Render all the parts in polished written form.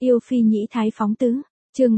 Yêu phi nhĩ thái phóng tứ, chương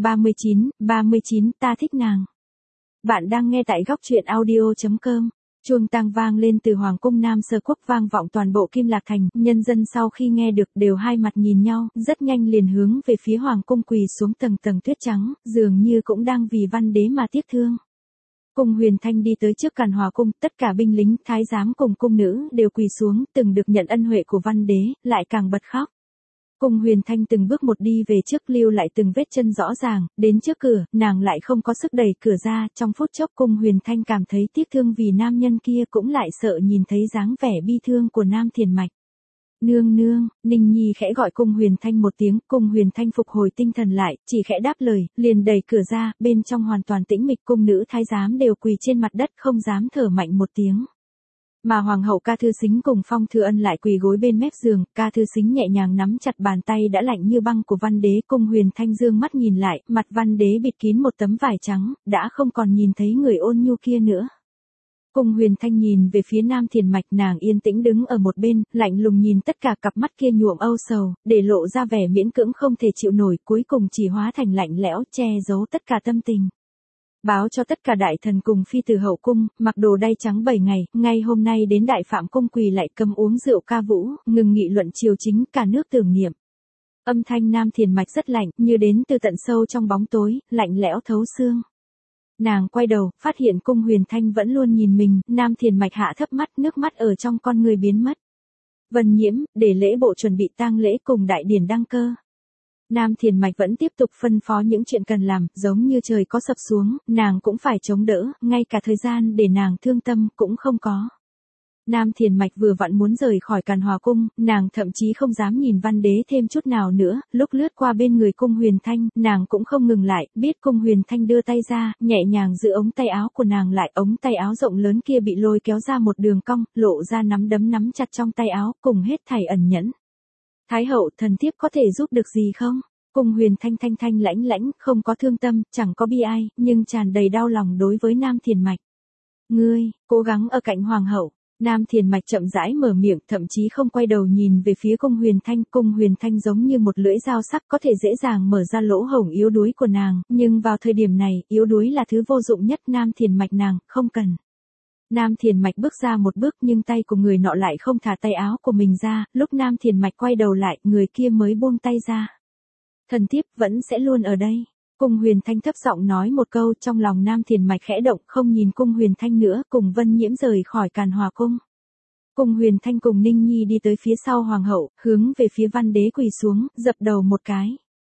39, ta thích nàng. Bạn đang nghe tại góc truyện audio.com. Chuông tang vang lên từ Hoàng cung Nam Sơ Quốc vang vọng toàn bộ Kim Lạc Thành, nhân dân sau khi nghe được đều hai mặt nhìn nhau, rất nhanh liền hướng về phía Hoàng cung quỳ xuống tầng tầng tuyết trắng, dường như cũng đang vì văn đế mà tiếc thương. Cung Huyền Thanh đi tới trước Càn Hòa cung, tất cả binh lính, thái giám cùng cung nữ đều quỳ xuống, từng được nhận ân huệ của văn đế, lại càng bật khóc. Cung Huyền Thanh từng bước một đi về trước lưu lại từng vết chân rõ ràng, đến trước cửa, nàng lại không có sức đẩy cửa ra, trong phút chốc Cung Huyền Thanh cảm thấy tiếc thương vì nam nhân kia cũng lại sợ nhìn thấy dáng vẻ bi thương của Nam Thiền Mạch. Nương nương, Ninh Nhi khẽ gọi Cung Huyền Thanh một tiếng, Cung Huyền Thanh phục hồi tinh thần lại, chỉ khẽ đáp lời, liền đẩy cửa ra, bên trong hoàn toàn tĩnh mịch, cung nữ thái giám đều quỳ trên mặt đất không dám thở mạnh một tiếng. Mà Hoàng hậu Ca Thư Sính cùng Phong Thư Ân lại quỳ gối bên mép giường, Ca Thư Sính nhẹ nhàng nắm chặt bàn tay đã lạnh như băng của văn đế, Cung Huyền Thanh dương mắt nhìn lại, mặt văn đế bịt kín một tấm vải trắng, đã không còn nhìn thấy người ôn nhu kia nữa. Cung Huyền Thanh nhìn về phía Nam Thiền Mạch, nàng yên tĩnh đứng ở một bên, lạnh lùng nhìn tất cả, cặp mắt kia nhuộm âu sầu, để lộ ra vẻ miễn cưỡng không thể chịu nổi, cuối cùng chỉ hóa thành lạnh lẽo, che giấu tất cả tâm tình. Báo cho tất cả đại thần cùng phi tử hậu cung, mặc đồ đay trắng 7 ngày, ngay hôm nay đến Đại Phạm cung quỳ lại cấm uống rượu ca vũ, ngừng nghị luận triều chính, cả nước tưởng niệm. Âm thanh Nam Thiền Mạch rất lạnh, như đến từ tận sâu trong bóng tối, lạnh lẽo thấu xương. Nàng quay đầu, phát hiện Cung Huyền Thanh vẫn luôn nhìn mình, Nam Thiền Mạch hạ thấp mắt, nước mắt ở trong con người biến mất. Vân Nhiễm, để lễ bộ chuẩn bị tang lễ cùng đại điển đăng cơ. Nam Thiền Mạch vẫn tiếp tục phân phó những chuyện cần làm, giống như trời có sập xuống, nàng cũng phải chống đỡ, ngay cả thời gian để nàng thương tâm cũng không có. Nam Thiền Mạch vừa vặn muốn rời khỏi Càn Hòa cung, nàng thậm chí không dám nhìn văn đế thêm chút nào nữa, lúc lướt qua bên người Cung Huyền Thanh, nàng cũng không ngừng lại, biết Cung Huyền Thanh đưa tay ra, nhẹ nhàng giữ ống tay áo của nàng lại, ống tay áo rộng lớn kia bị lôi kéo ra một đường cong, lộ ra nắm đấm nắm chặt trong tay áo, cùng hết thảy ẩn nhẫn. Thái hậu, thần thiếp có thể giúp được gì không? Cung Huyền Thanh thanh lãnh, không có thương tâm, chẳng có bi ai, nhưng tràn đầy đau lòng đối với Nam Thiền Mạch. Ngươi, cố gắng ở cạnh hoàng hậu. Nam Thiền Mạch chậm rãi mở miệng, thậm chí không quay đầu nhìn về phía Cung Huyền Thanh. Cung Huyền Thanh giống như một lưỡi dao sắc có thể dễ dàng mở ra lỗ hổng yếu đuối của nàng, nhưng vào thời điểm này, yếu đuối là thứ vô dụng nhất. Nam Thiền Mạch nàng, không cần. Nam Thiền Mạch bước ra một bước nhưng tay của người nọ lại không thả tay áo của mình ra, lúc Nam Thiền Mạch quay đầu lại, người kia mới buông tay ra. Thần thiếp vẫn sẽ luôn ở đây. Cung Huyền Thanh thấp giọng nói một câu, trong lòng Nam Thiền Mạch khẽ động, không nhìn Cung Huyền Thanh nữa, cùng Vân Nhiễm rời khỏi Càn Hòa cung. Cung Huyền Thanh cùng Ninh Nhi đi tới phía sau hoàng hậu, hướng về phía văn đế quỳ xuống, dập đầu một cái.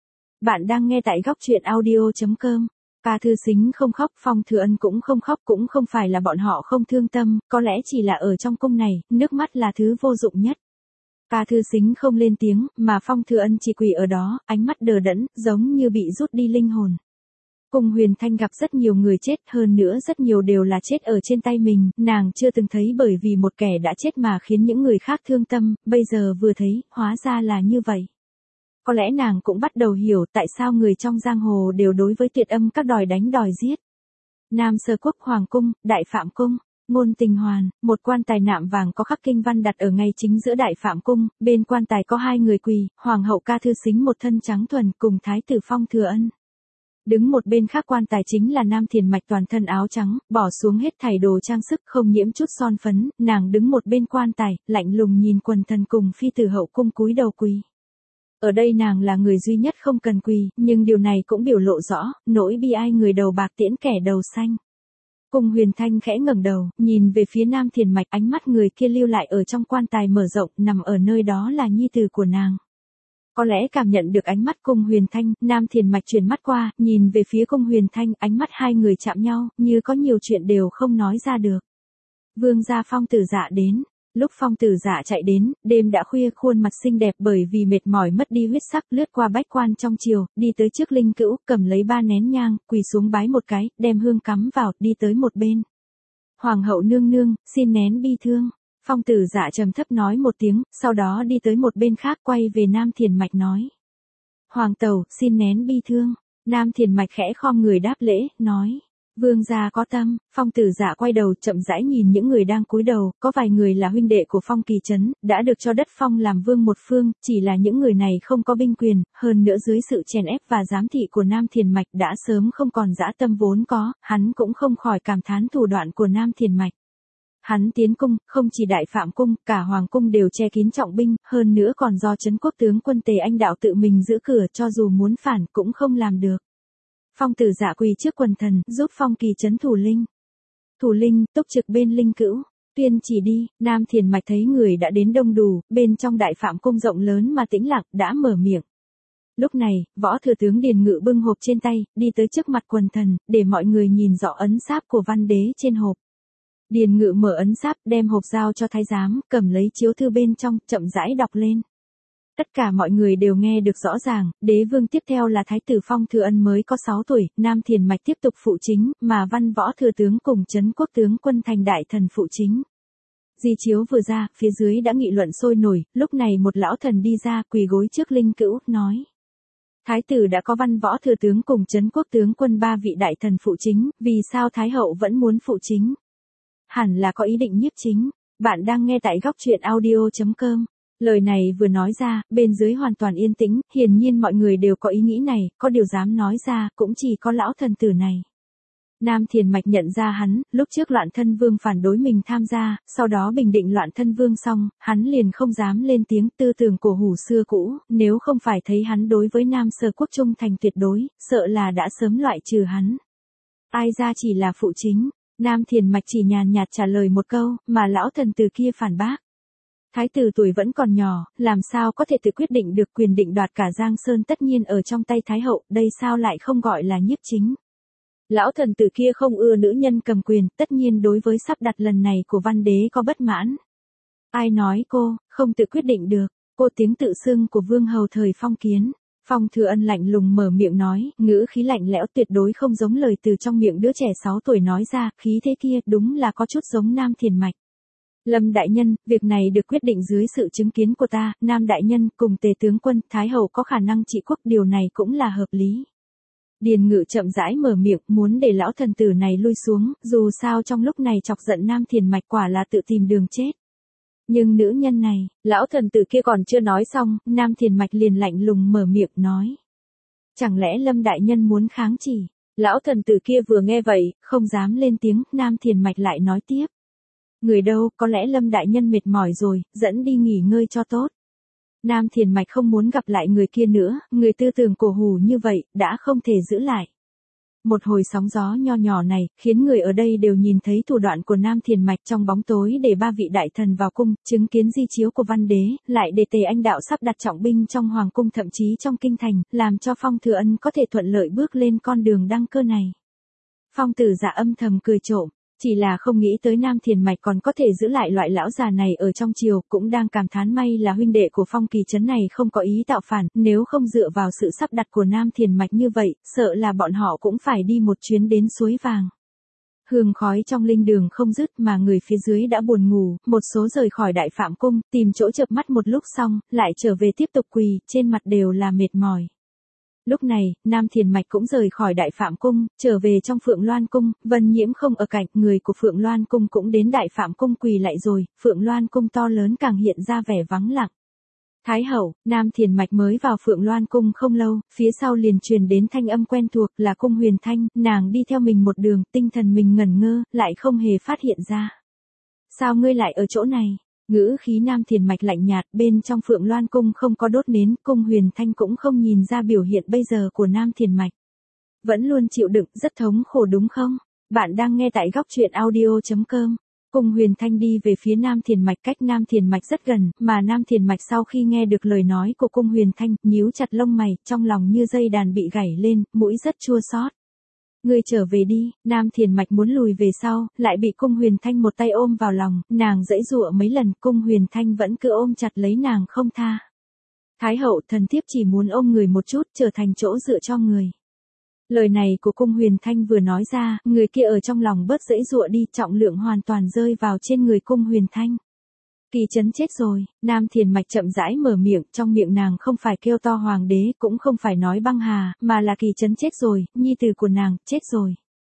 Bạn đang nghe tại góc truyện audio.com. Ca Thư Sính không khóc, Phong Thư Ân cũng không khóc, cũng không phải là bọn họ không thương tâm, có lẽ chỉ là ở trong cung này, nước mắt là thứ vô dụng nhất. Ca Thư Sính không lên tiếng, mà Phong Thư Ân chỉ quỳ ở đó, ánh mắt đờ đẫn, giống như bị rút đi linh hồn. Cung Huyền Thanh gặp rất nhiều người chết, hơn nữa rất nhiều đều là chết ở trên tay mình, nàng chưa từng thấy bởi vì một kẻ đã chết mà khiến những người khác thương tâm, bây giờ vừa thấy, hóa ra là như vậy. Có lẽ nàng cũng bắt đầu hiểu tại sao người trong giang hồ đều đối với Tuyệt Âm các đòi đánh đòi giết. Nam Sơ Quốc Hoàng cung, Đại Phạm cung. Ngôn Tình Hoàn, một quan tài nạm vàng có khắc kinh văn đặt ở ngay chính giữa Đại Phạm cung, bên quan tài có hai người quỳ, hoàng hậu Ca Thư Sính một thân trắng thuần cùng thái tử Phong Thừa Ân. Đứng một bên khác quan tài chính là Nam Thiền Mạch toàn thân áo trắng, bỏ xuống hết thảy đồ trang sức không nhiễm chút son phấn, nàng đứng một bên quan tài, lạnh lùng nhìn quần thần cùng phi tử hậu cung cúi đầu quỳ. Ở đây nàng là người duy nhất không cần quỳ, nhưng điều này cũng biểu lộ rõ, nỗi bi ai người đầu bạc tiễn kẻ đầu xanh. Cung Huyền Thanh khẽ ngẩng đầu, nhìn về phía Nam Thiền Mạch, ánh mắt người kia lưu lại ở trong quan tài mở rộng, nằm ở nơi đó là nhi tử của nàng. Có lẽ cảm nhận được ánh mắt Cung Huyền Thanh, Nam Thiền Mạch chuyển mắt qua, nhìn về phía Cung Huyền Thanh, ánh mắt hai người chạm nhau, như có nhiều chuyện đều không nói ra được. Vương gia Phong Tử Dạ đến. Lúc Phong Tử Dạ chạy đến, đêm đã khuya, khuôn mặt xinh đẹp bởi vì mệt mỏi mất đi huyết sắc, lướt qua bách quan trong triều, đi tới trước linh cữu, cầm lấy 3 nén nhang, quỳ xuống bái một cái, đem hương cắm vào, đi tới một bên. Hoàng hậu nương nương, xin nén bi thương. Phong Tử Dạ trầm thấp nói một tiếng, sau đó đi tới một bên khác, quay về Nam Thiền Mạch nói. Hoàng tẩu, xin nén bi thương. Nam Thiền Mạch khẽ khom người đáp lễ, nói. Vương gia có tâm. Phong Tử Dạ quay đầu chậm rãi nhìn những người đang cúi đầu, có vài người là huynh đệ của Phong Kỳ Trấn, đã được cho đất phong làm vương một phương, chỉ là những người này không có binh quyền, hơn nữa dưới sự chèn ép và giám thị của Nam Thiền Mạch đã sớm không còn dã tâm vốn có, hắn cũng không khỏi cảm thán thủ đoạn của Nam Thiền Mạch. Hắn tiến cung, không chỉ Đại Phạm cung, cả Hoàng cung đều che kín trọng binh, hơn nữa còn do Trấn Quốc tướng quân Tề Anh Đạo tự mình giữ cửa, cho dù muốn phản cũng không làm được. Phong Tử Dạ quỳ trước quần thần, giúp Phong Kỳ Trấn thủ linh. Thủ linh, túc trực bên linh cữu. Tuyên chỉ đi. Nam Thiền Mạch thấy người đã đến đông đủ, bên trong Đại Phạm cung rộng lớn mà tĩnh lặng, đã mở miệng. Lúc này, võ thừa tướng Điền Ngự bưng hộp trên tay, đi tới trước mặt quần thần, để mọi người nhìn rõ ấn sáp của văn đế trên hộp. Điền Ngự mở ấn sáp, đem hộp giao cho thái giám, cầm lấy chiếu thư bên trong, chậm rãi đọc lên. Tất cả mọi người đều nghe được rõ ràng, đế vương tiếp theo là thái tử Phong Thừa Ân mới có 6 tuổi, Nam Thiền Mạch tiếp tục phụ chính, mà văn võ thừa tướng cùng Trấn Quốc tướng quân thành đại thần phụ chính. Di chiếu vừa ra, phía dưới đã nghị luận sôi nổi, lúc này một lão thần đi ra, quỳ gối trước linh cữu, nói. Thái tử đã có văn võ thừa tướng cùng Trấn Quốc tướng quân 3 vị đại thần phụ chính, vì sao Thái hậu vẫn muốn phụ chính? Hẳn là có ý định nhiếp chính. Bạn đang nghe tại góc truyện audio.com. Lời này vừa nói ra, bên dưới hoàn toàn yên tĩnh, hiển nhiên mọi người đều có ý nghĩ này, có điều dám nói ra, cũng chỉ có lão thần tử này. Nam Thiền Mạch nhận ra hắn, lúc trước Loạn Thân Vương phản đối mình tham gia, sau đó bình định Loạn Thân Vương xong, hắn liền không dám lên tiếng, tư tưởng cổ hủ xưa cũ, nếu không phải thấy hắn đối với Nam Sở Quốc trung thành tuyệt đối, sợ là đã sớm loại trừ hắn. Ai ra chỉ là phụ chính. Nam Thiền Mạch chỉ nhàn nhạt trả lời một câu, mà lão thần tử kia phản bác. Thái tử tuổi vẫn còn nhỏ, làm sao có thể tự quyết định được, quyền định đoạt cả Giang Sơn tất nhiên ở trong tay Thái hậu, đây sao lại không gọi là nhiếp chính. Lão thần tử kia không ưa nữ nhân cầm quyền, tất nhiên đối với sắp đặt lần này của văn đế có bất mãn. Ai nói cô, không tự quyết định được, cô tiếng tự xưng của vương hầu thời Phong Kiến. Phong Thừa Ân lạnh lùng mở miệng nói, ngữ khí lạnh lẽo tuyệt đối không giống lời từ trong miệng đứa trẻ 6 tuổi nói ra, khí thế kia đúng là có chút giống Nam Thiền Mạch. Lâm đại nhân, việc này được quyết định dưới sự chứng kiến của ta, Nam đại nhân cùng Tề tướng quân, Thái hậu có khả năng trị quốc, điều này cũng là hợp lý. Điền Ngự chậm rãi mở miệng, muốn để lão thần tử này lui xuống, dù sao trong lúc này chọc giận Nam Thiền Mạch quả là tự tìm đường chết. Nhưng nữ nhân này, lão thần tử kia còn chưa nói xong, Nam Thiền Mạch liền lạnh lùng mở miệng nói. Chẳng lẽ Lâm đại nhân muốn kháng chỉ? Lão thần tử kia vừa nghe vậy, không dám lên tiếng, Nam Thiền Mạch lại nói tiếp. Người đâu, có lẽ Lâm đại nhân mệt mỏi rồi, dẫn đi nghỉ ngơi cho tốt. Nam Thiền Mạch không muốn gặp lại người kia nữa, người tư tưởng cổ hủ như vậy, đã không thể giữ lại. Một hồi sóng gió nho nhỏ này, khiến người ở đây đều nhìn thấy thủ đoạn của Nam Thiền Mạch trong bóng tối để 3 vị đại thần vào cung, chứng kiến di chiếu của văn đế, lại để Tề Anh Đạo sắp đặt trọng binh trong hoàng cung thậm chí trong kinh thành, làm cho Phong Thừa Ân có thể thuận lợi bước lên con đường đăng cơ này. Phong Tử Dạ âm thầm cười trộm. Chỉ là không nghĩ tới Nam Thiền Mạch còn có thể giữ lại loại lão già này ở trong triều, cũng đang cảm thán may là huynh đệ của Phong Kỳ Trấn này không có ý tạo phản, nếu không dựa vào sự sắp đặt của Nam Thiền Mạch như vậy, sợ là bọn họ cũng phải đi một chuyến đến suối vàng. Hương khói trong linh đường không dứt mà người phía dưới đã buồn ngủ, một số rời khỏi Đại Phạm cung, tìm chỗ chợp mắt một lúc xong, lại trở về tiếp tục quỳ, trên mặt đều là mệt mỏi. Lúc này, Nam Thiền Mạch cũng rời khỏi Đại Phạm cung, trở về trong Phượng Loan cung, Vân Nhiễm không ở cạnh, người của Phượng Loan cung cũng đến Đại Phạm cung quỳ lại rồi, Phượng Loan cung to lớn càng hiện ra vẻ vắng lặng. Thái hậu, Nam Thiền Mạch mới vào Phượng Loan cung không lâu, phía sau liền truyền đến thanh âm quen thuộc là Cung Huyền Thanh, nàng đi theo mình một đường, tinh thần mình ngẩn ngơ, lại không hề phát hiện ra. Sao ngươi lại ở chỗ này? Ngữ khí Nam Thiền Mạch lạnh nhạt, bên trong Phượng Loan cung không có đốt nến, Cung Huyền Thanh cũng không nhìn ra biểu hiện bây giờ của Nam Thiền Mạch. Vẫn luôn chịu đựng, rất thống khổ đúng không? Bạn đang nghe tại góc truyện audio.com. Cung Huyền Thanh đi về phía Nam Thiền Mạch, cách Nam Thiền Mạch rất gần, mà Nam Thiền Mạch sau khi nghe được lời nói của Cung Huyền Thanh, nhíu chặt lông mày, trong lòng như dây đàn bị gảy lên, mũi rất chua xót. Ngươi trở về đi. Nam Thiền Mạch muốn lùi về sau, lại bị Cung Huyền Thanh một tay ôm vào lòng, nàng giãy giụa mấy lần, Cung Huyền Thanh vẫn cứ ôm chặt lấy nàng không tha. Thái hậu, thần thiếp chỉ muốn ôm người một chút, trở thành chỗ dựa cho người. Lời này của Cung Huyền Thanh vừa nói ra, người kia ở trong lòng bớt giãy giụa đi, trọng lượng hoàn toàn rơi vào trên người Cung Huyền Thanh. Kỳ Trấn chết rồi. Nam Thiền Mạch chậm rãi mở miệng, trong miệng nàng không phải kêu to hoàng đế, cũng không phải nói băng hà, mà là Kỳ Trấn chết rồi, nhi tử của nàng, chết rồi.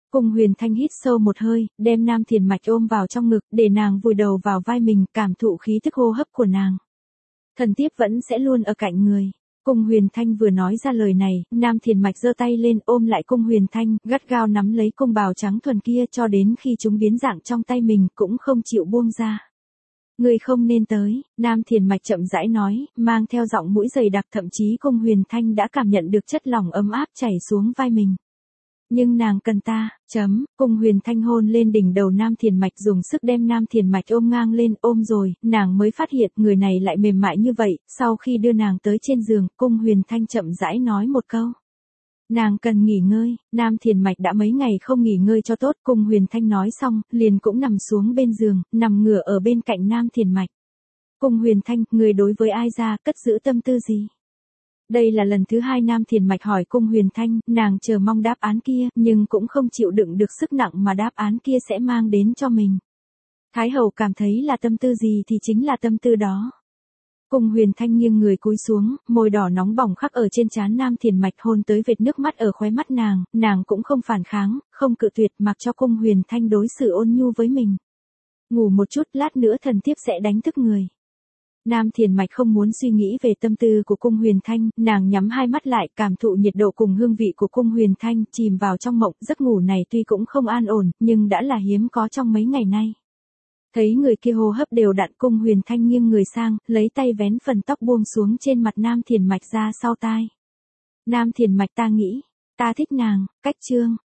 Cung Huyền Thanh hít sâu một hơi, đem Nam Thiền Mạch ôm vào trong ngực, để nàng vùi đầu vào vai mình, cảm thụ khí tức hô hấp của nàng. Thần thiếp vẫn sẽ luôn ở cạnh người. Cung Huyền Thanh vừa nói ra lời này, Nam Thiền Mạch giơ tay lên ôm lại Cung Huyền Thanh, gắt gao nắm lấy cung bào trắng thuần kia cho đến khi chúng biến dạng trong tay mình cũng không chịu buông ra. Người không nên tới, Nam Thiền Mạch chậm rãi nói, mang theo giọng mũi dày đặc, thậm chí Cung Huyền Thanh đã cảm nhận được chất lỏng ấm áp chảy xuống vai mình. Nhưng nàng cần ta, Cung Huyền Thanh hôn lên đỉnh đầu Nam Thiền Mạch, dùng sức đem Nam Thiền Mạch ôm ngang lên, ôm rồi, nàng mới phát hiện người này lại mềm mại như vậy. Sau khi đưa nàng tới trên giường, Cung Huyền Thanh chậm rãi nói một câu. Nàng cần nghỉ ngơi, Nam Thiền Mạch đã mấy ngày không nghỉ ngơi cho tốt. Cung Huyền Thanh nói xong, liền cũng nằm xuống bên giường, nằm ngửa ở bên cạnh Nam Thiền Mạch. Cung Huyền Thanh, người đối với ai ra, cất giữ tâm tư gì? Đây là lần thứ 2 Nam Thiền Mạch hỏi Cung Huyền Thanh, nàng chờ mong đáp án kia, nhưng cũng không chịu đựng được sức nặng mà đáp án kia sẽ mang đến cho mình. Thái hậu cảm thấy là tâm tư gì thì chính là tâm tư đó. Cung Huyền Thanh nghiêng người cúi xuống, môi đỏ nóng bỏng khắc ở trên trán Nam Thiền Mạch, hôn tới vệt nước mắt ở khóe mắt nàng cũng không phản kháng, không cự tuyệt, mặc cho Cung Huyền Thanh đối xử ôn nhu với mình. Ngủ một chút, lát nữa thần thiếp sẽ đánh thức người. Nam Thiền Mạch không muốn suy nghĩ về tâm tư của Cung Huyền Thanh, nàng nhắm hai mắt lại, cảm thụ nhiệt độ cùng hương vị của Cung Huyền Thanh, chìm vào trong mộng. Giấc ngủ này tuy cũng không an ổn, nhưng đã là hiếm có trong mấy ngày nay. Thấy người kia hô hấp đều đặn, Cung Huyền Thanh nghiêng người sang, lấy tay vén phần tóc buông xuống trên mặt Nam Thiền Mạch ra sau tai. Nam Thiền Mạch, ta nghĩ, ta thích nàng. Cách chương